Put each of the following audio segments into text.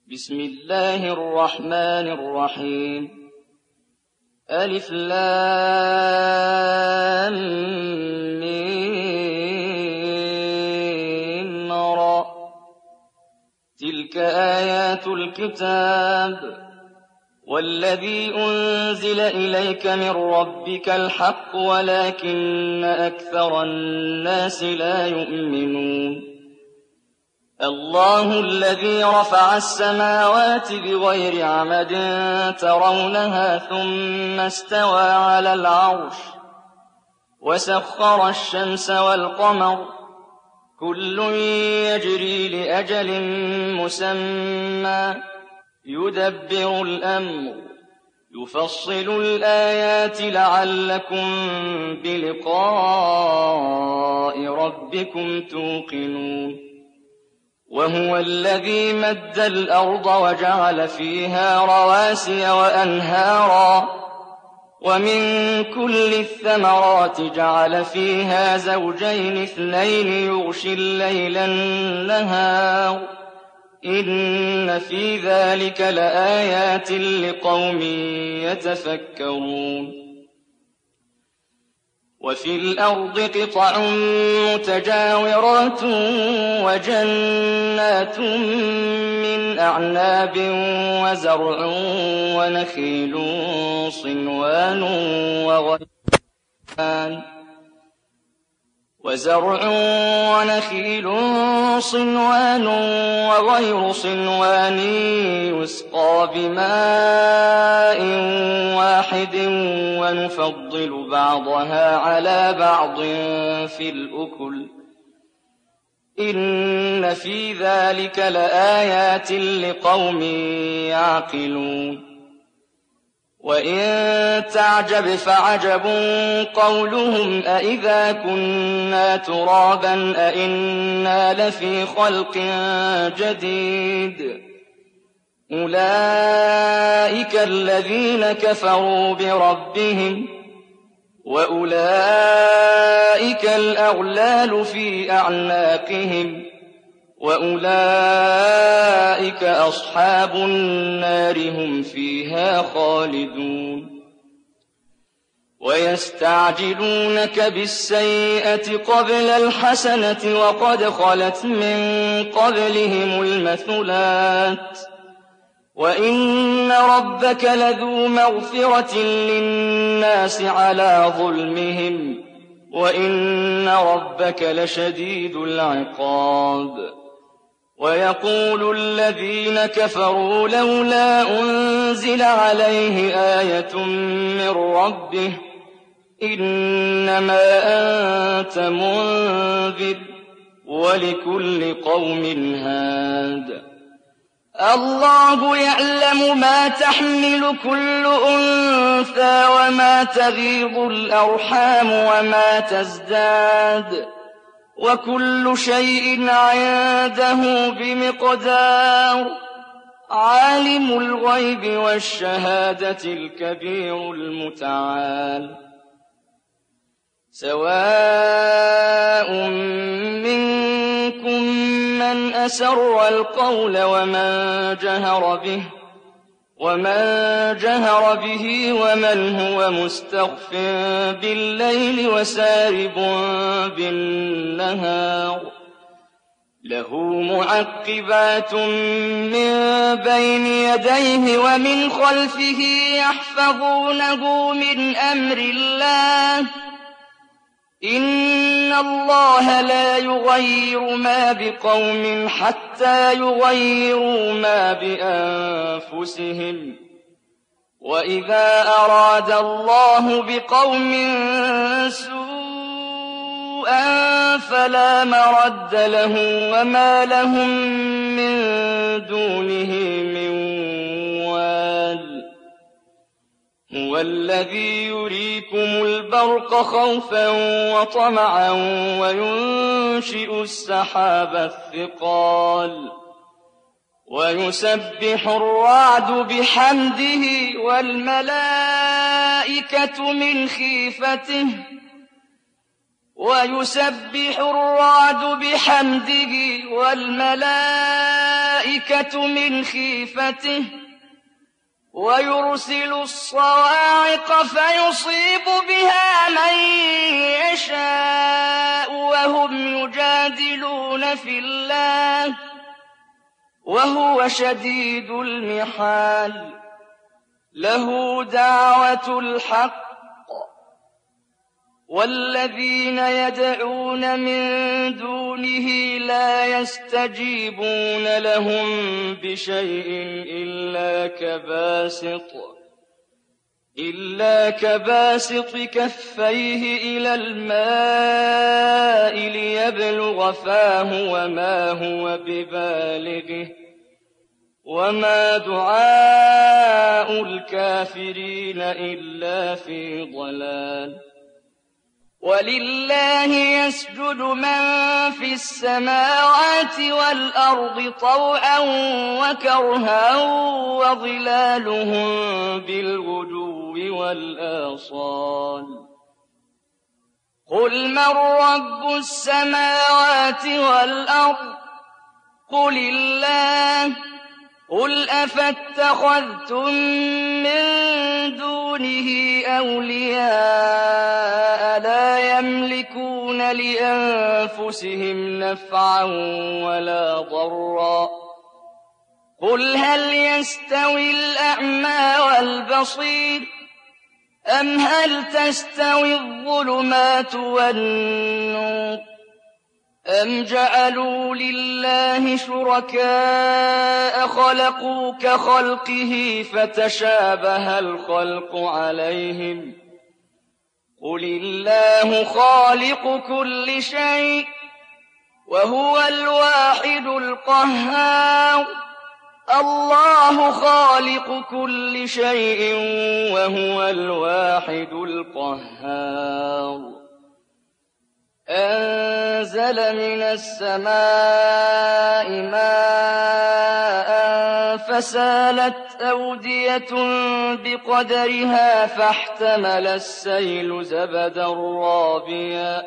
بسم الله الرحمن الرحيم ألف لام ميم را تلك آيات الكتاب والذي أنزل إليك من ربك الحق ولكن أكثر الناس لا يؤمنون الله الذي رفع السماوات بغير عمد ترونها ثم استوى على العرش وسخر الشمس والقمر كل يجري لأجل مسمى يدبر الأمر يفصل الآيات لعلكم بلقاء ربكم توقنون وهو الذي مد الأرض وجعل فيها رواسي وأنهارا ومن كل الثمرات جعل فيها زوجين اثنين يغشي الليل النهار إن في ذلك لآيات لقوم يتفكرون وفي الأرض قطع متجاورات وجنات من أعناب وزرع ونخيل صنوان وغير صنوان يسقى بماء واحد ونفضل بعضها على بعض في الأكل إن في ذلك لآيات لقوم يعقلون وإن تعجب فعجب قولهم أإذا كنا ترابا أإنا لفي خلق جديد أولئك الذين كفروا بربهم وأولئك الأغلال في أعناقهم وأولئك أصحاب النار هم فيها خالدون ويستعجلونك بالسيئة قبل الحسنة وقد خلت من قبلهم المثلات وإن ربك لذو مغفرة للناس على ظلمهم وإن ربك لشديد العقاب ويقول الذين كفروا لولا أنزل عليه آية من ربه إنما أنت منذر ولكل قوم هاد الله يعلم ما تحمل كل أنثى وما تغيض الأرحام وما تزداد وكل شيء عنده بمقدار عالم الغيب والشهادة الكبير المتعال سواء منكم من أسر القول ومن جهر به ومن هو مستخف بالليل وسارب بالنهار له معقبات من بين يديه ومن خلفه يحفظونه من أمر الله إن الله لا يغير ما بقوم حتى يغيروا ما بأنفسهم وإذا أراد الله بقوم سوءا فلا مرد له وما لهم من دونه من وال هو الذي يريكم البرق خوفا وطمعا وينشئ السحاب الثقال ويسبح الرعد بحمده والملائكة من خيفته ويسبح الرعد بحمده والملائكة الْمَلَائِكَةُ مِنْ خِيفَتِهِ وَيُرْسِلُ الصَّوَاعِقَ فَيُصِيبُ بِهَا مَن يَشَاءُ وَهُمْ يُجَادِلُونَ فِي اللَّهِ وَهُوَ شَدِيدُ الْمِحَالِ لَهُ دَعْوَةُ الْحَقِّ وَالَّذِينَ يَدْعُونَ مِن دُونِهِ لَا يَسْتَجِيبُونَ لَهُم بِشَيْءٍ إِلَّا كَبَاسِطِ كَفَّيْهِ إِلَى الْمَاءِ لِيَبْلُغَ فَاهُ وَمَا هُوَ بِبَالِغِهِ وَمَا دُعَاءُ الْكَافِرِينَ إِلَّا فِي ضَلَالٍ وَلِلَّهِ يَسْجُدُ مَن فِي السَّمَاوَاتِ وَالْأَرْضِ طَوْعًا وَكَرْهًا وَظِلَالُهُم بِالْغُدُوِّ وَالْآصَالِ قُلْ مَن رَّبُّ السَّمَاوَاتِ وَالْأَرْضِ قُلِ اللَّهُ قُلْ أَفَاتَّخَذْتُم مِّن دُونِهِ أَوْلِيَاءَ لَا يَمْلِكُونَ لِأَنفُسِهِمْ نَفْعًا وَلَا ضَرًّا قُلْ هَلْ يَسْتَوِي الْأَعْمَىٰ وَالْبَصِيرُ أَمْ هَلْ تَسْتَوِي الظُّلُمَاتُ وَالنُّورُ أَمْ جَعَلُوا لِلَّهِ شُرَكَاءَ خَلَقُوا كَخَلْقِهِ فَتَشَابَهَ الْخَلْقُ عَلَيْهِمْ قُلِ اللَّهُ خَالِقُ كُلِّ شَيْءٍ وَهُوَ الْوَاحِدُ الْقَهَّارُ اللَّهُ خَالِقُ كُلِّ شَيْءٍ وَهُوَ الْوَاحِدُ الْقَهَّارُ أَنزَلَ مِنَ السَّمَاءِ مَاءً فَسَالَتْ أَوْدِيَةٌ بِقَدَرِهَا فَاحْتَمَلَ السَّيْلُ زَبَدًا رَّابِيًا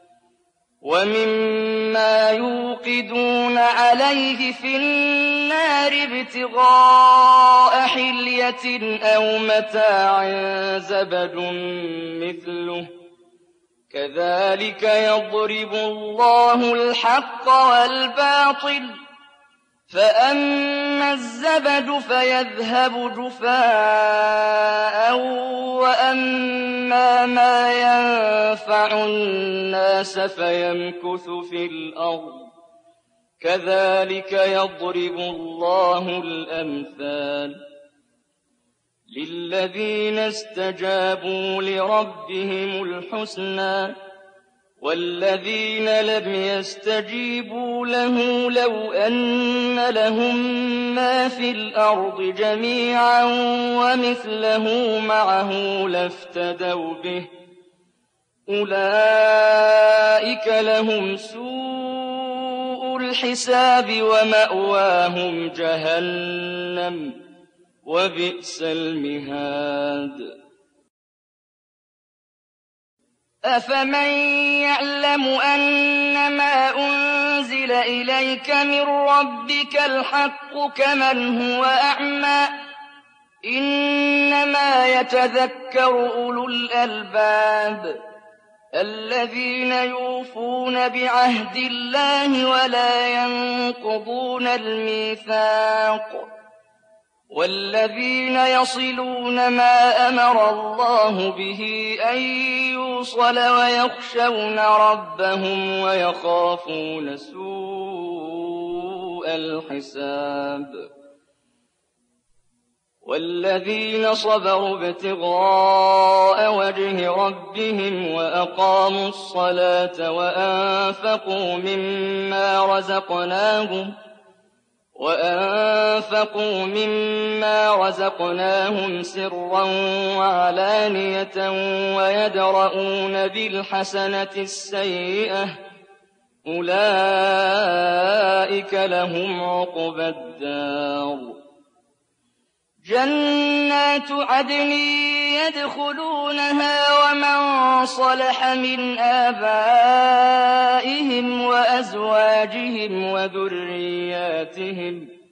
وَمِمَّا يُوقِدُونَ عَلَيْهِ فِي النَّارِ ابْتِغَاءَ حِلْيَةٍ أَوْ مَتَاعٍ زَبَدٌ مِّثْلُهُ كَذَٰلِكَ يَضْرِبُ اللَّهُ الْحَقَّ وَالْبَاطِلَ فَأَمَّا الزَّبَدُ فَيَذْهَبُ جُفَاءً وَأَمَّا مَا يَنفَعُ النَّاسَ فَيَمْكُثُ فِي الْأَرْضِ كَذَٰلِكَ يَضْرِبُ اللَّهُ الْأَمْثَالَ لِلَّذِينَ اسْتَجَابُوا لِرَبِّهِمُ الْحُسْنَىٰ وَالَّذِينَ لَمْ يَسْتَجِيبُوا لَهُ لَوْ أَنَّ لَهُم مَّا فِي الْأَرْضِ جَمِيعًا وَمِثْلَهُ مَعَهُ لَافْتَدَوْا بِهِ أُولَٰئِكَ لَهُمْ سُوءُ الْحِسَابِ وَمَأْوَاهُمْ جَهَنَّمُ وَبِئْسَ الْمِهَادُ أَفَمَن يَعْلَمُ أَنَّمَا أُنزِلَ إِلَيْكَ مِن رَّبِّكَ الْحَقُّ كَمَنْ هُوَ أَعْمَىٰ إِنَّمَا يَتَذَكَّرُ أُولُو الْأَلْبَابِ الَّذِينَ يُوفُونَ بِعَهْدِ اللَّهِ وَلَا يَنقُضُونَ الْمِيثَاقَ وَالَّذِينَ يَصِلُونَ مَا أَمَرَ اللَّهُ بِهِ أَن يُوصَلَ وَيَخْشَوْنَ رَبَّهُمْ وَيَخَافُونَ سُوءَ الْحِسَابِ وَالَّذِينَ صَبَرُوا ابْتِغَاءَ وَجْهِ رَبِّهِمْ وَأَقَامُوا الصَّلَاةَ وَأَنفَقُوا مِمَّا رَزَقْنَاهُمْ سِرًّا وَعَلَانِيَةً وَيَدْرَءُونَ بِالْحَسَنَةِ السَّيِّئَةَ أُولَٰئِكَ لَهُمْ عُقْبَى الدَّارِ جَنَّاتُ عَدْنٍ يَدْخُلُونَهَا وَمَن صَلَحَ مِنْ آبَائِهِمْ وَأَزْوَاجِهِمْ وَذُرِّيَّاتِهِمْ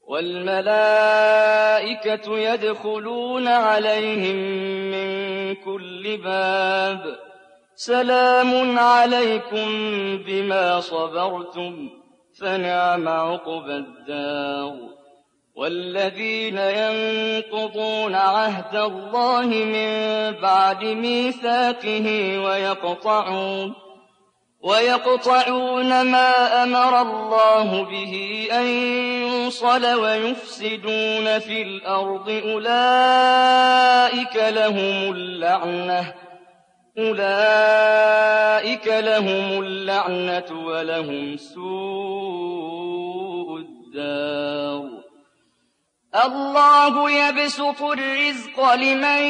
وَالْمَلَائِكَةُ يَدْخُلُونَ عَلَيْهِم مِّن كُلِّ بَابٍ سَلَامٌ عَلَيْكُم بِمَا صَبَرْتُمْ فَنِعْمَ عُقْبَى الدَّارِ وَالَّذِينَ يَنقُضُونَ عَهْدَ اللَّهِ مِن بَعْدِ مِيثَاقِهِ وَيَقْطَعُونَ مَا أَمَرَ اللَّهُ بِهِ أَن يُوصَلَ وَيُفْسِدُونَ فِي الْأَرْضِ أُولَٰئِكَ لَهُمُ اللَّعْنَةُ وَلَهُمْ سُوءُ الدَّارِ اللَّهُ يَبْسُطُ الرِّزْقَ لِمَن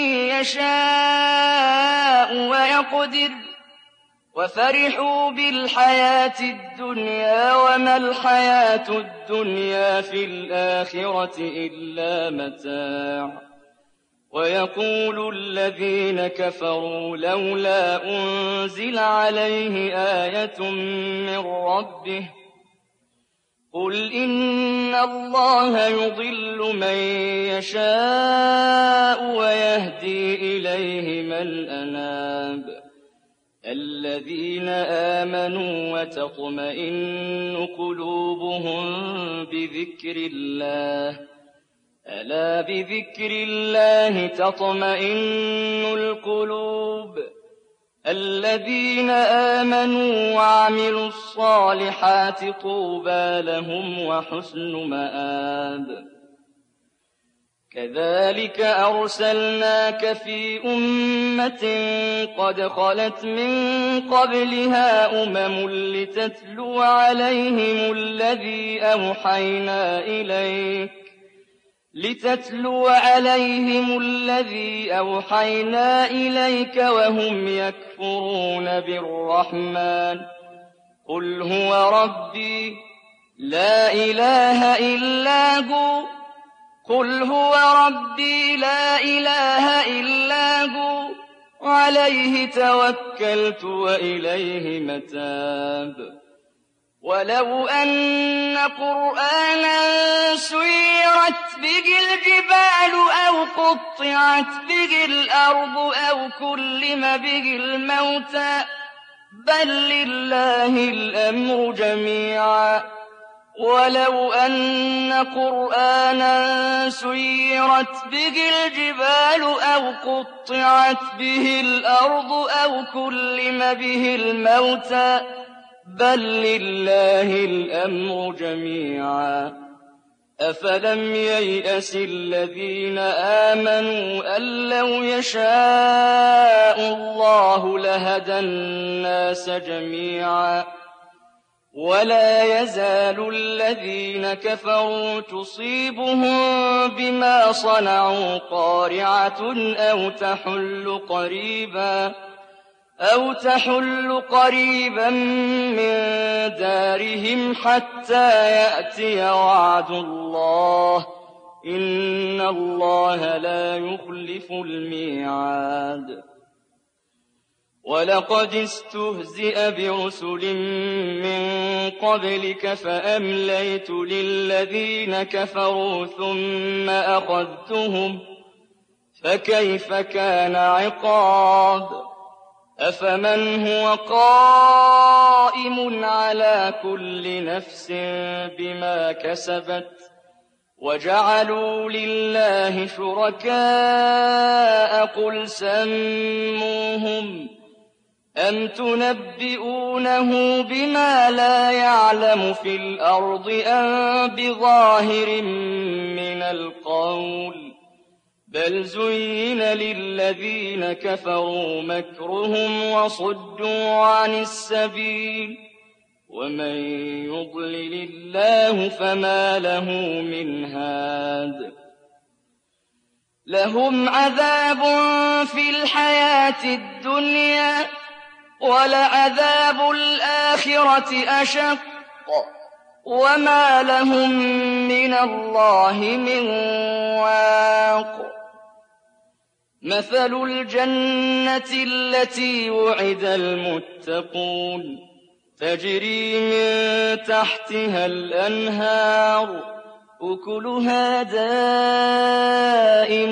يَشَاءُ وَيَقْدِرُ وَفَرِحُوا بِالْحَيَاةِ الدُّنْيَا وَمَا الْحَيَاةُ الدُّنْيَا فِي الْآخِرَةِ إِلَّا مَتَاعٌ وَيَقُولُ الَّذِينَ كَفَرُوا لَوْلَا أُنزِلَ عَلَيْهِ آيَةٌ مِّن رَّبِّهِ قُلْ إِنَّ اللَّهَ يُضِلُّ مَن يَشَاءُ وَيَهْدِي إِلَيْهِ مَنْ أَنَابَ الَّذِينَ آمَنُوا وَتَطْمَئِنُّ قُلُوبُهُم بِذِكْرِ اللَّهِ أَلَا بِذِكْرِ اللَّهِ تَطْمَئِنُّ الْقُلُوبُ الَّذِينَ آمَنُوا وَعَمِلُوا الصَّالِحَاتِ طُوبَىٰ لَهُمْ وَحُسْنُ مَآبٍ كَذَٰلِكَ أَرْسَلْنَاكَ فِي أُمَّةٍ قَدْ خَلَتْ مِن قَبْلِهَا أُمَمٌ لِّتَتْلُوَ عَلَيْهِمُ الَّذِي أَوْحَيْنَا إِلَيْكَ وَهُمْ يَكْفُرُونَ بِالرَّحْمَٰنِ قُلْ هُوَ رَبِّي لَا إِلَٰهَ إِلَّا هُوَ عَلَيْهِ تَوَكَّلْتُ وَإِلَيْهِ مَتَابِ وَلَوْ أَنَّ قُرْآنًا سُيِّرَتْ بِهِ الْجِبَالُ أَوْ قُطِّعَتْ بِهِ الْأَرْضُ أَوْ كُلِّمَ بِهِ الْمَوْتَىٰ بَل لِّلَّهِ الْأَمْرُ جَمِيعًا وَلَوْ أَنَّ قُرْآنًا سُيِّرَتْ بِهِ الْجِبَالُ أَوْ قُطِّعَتْ بِهِ الْأَرْضُ أَوْ كُلِّمَ بِهِ الْمَوْتَىٰ بَل لِّلَّهِ الْأَمْرُ جَمِيعًا أَفَلَمْ يَيْأَسِ الَّذِينَ آمَنُوا أَن لَّوْ يَشَاءُ اللَّهُ لَهَدَى النَّاسَ جَمِيعًا وَلَا يَزَالُ الَّذِينَ كَفَرُوا تُصِيبُهُم بِمَا صَنَعُوا قَارِعَةٌ أَوْ تَحُلُّ قَرِيبًا مِّن دَارِهِمْ حَتَّىٰ يَأْتِيَ وَعْدُ اللَّهِ ۚ إِنَّ اللَّهَ لَا يُخْلِفُ الْمِيعَادَ وَلَقَدِ اسْتُهْزِئَ بِرُسُلٍ مِّن قَبْلِكَ فَأَمْلَيْتُ لِلَّذِينَ كَفَرُوا ثُمَّ أَخَذْتُهُمْ فَكَيْفَ كَانَ عِقَابِ أَفَمَنْ هُوَ قَائِمٌ عَلَىٰ كُلِّ نَفْسٍ بِمَا كَسَبَتْ وَجَعَلُوا لِلَّهِ شُرَكَاءَ قُلْ سَمُّوهُمْ أَمْ تُنَبِّئُونَهُ بِمَا لَا يَعْلَمُ فِي الْأَرْضِ أَم بِظَاهِرٍ مِّنَ الْقَوْلِ بَلْ زُيِّنَ لِلَّذِينَ كَفَرُوا مَكْرُهُمْ وَصُدُّوا عَنِ السَّبِيلِ وَمَن يُضْلِلِ اللَّهُ فَمَا لَهُ مِنْ هَادٍ لَّهُمْ عَذَابٌ فِي الْحَيَاةِ الدُّنْيَا وَلَعَذَابُ الْآخِرَةِ أَشَقُّ وَمَا لَهُم مِّنَ اللَّهِ مِن وَاقٍ مَثَلُ الْجَنَّةِ الَّتِي وُعِدَ الْمُتَّقُونَ تَجْرِي مِن تَحْتِهَا الْأَنْهَارُ أكلها دائم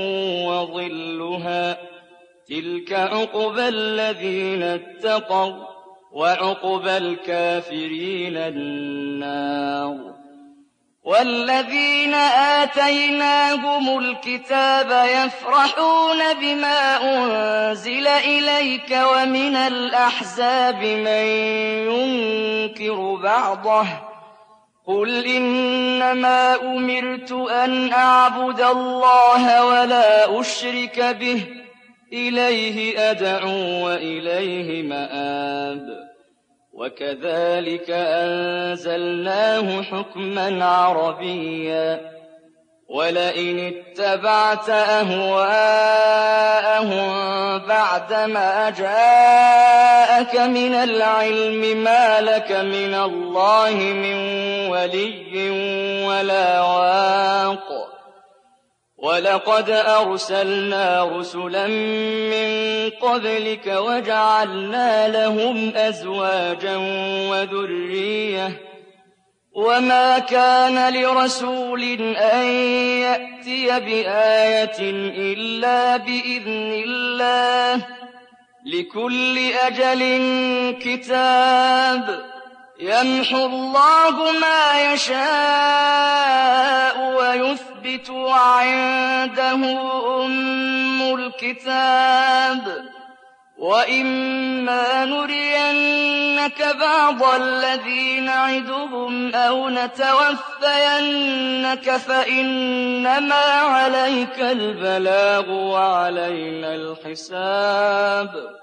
وظلها تلك عقبى الذين اتقوا وعقبى الكافرين النار والذين آتيناهم الكتاب يفرحون بما أنزل إليك ومن الأحزاب من ينكر بعضه قل إنما أمرت أن أعبد الله ولا أشرك به إليه أدعو وإليه مآب وكذلك أنزلناه حكما عربيا ولئن اتبعت أهواءهم بعدما جاءك من العلم ما لك من الله من ولي ولا واق ولقد أرسلنا رسلا من قبلك وجعلنا لهم أزواجا وذرية وما كان لرسول أن يأتي بآية إلا بإذن الله لكل أجل كتاب يمحو الله ما يشاء ويثبت وعنده أم الكتاب وإما نرينك بعض الذي نعدهم أو نتوفينك فإنما عليك البلاغ وعلينا الحساب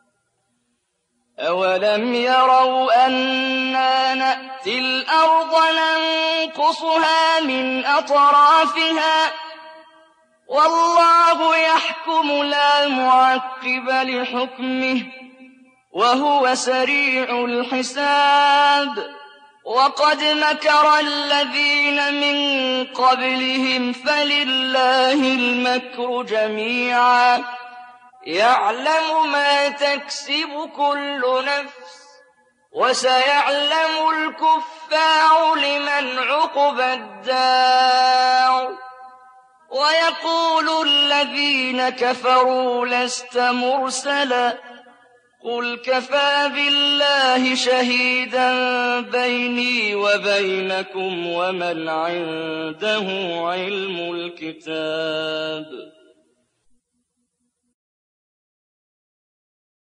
أولم يروا أنا نأتي الأرض ننقصها من أطرافها والله يحكم لا معقب لحكمه وهو سريع الحساب وقد مكر الذين من قبلهم فلله المكر جميعا يعلم ما تكسب كل نفس وسيعلم الكفار لمن عقبى الدار ويقول الذين كفروا لست مرسلا قل كفى بالله شهيدا بيني وبينكم ومن عنده علم الكتاب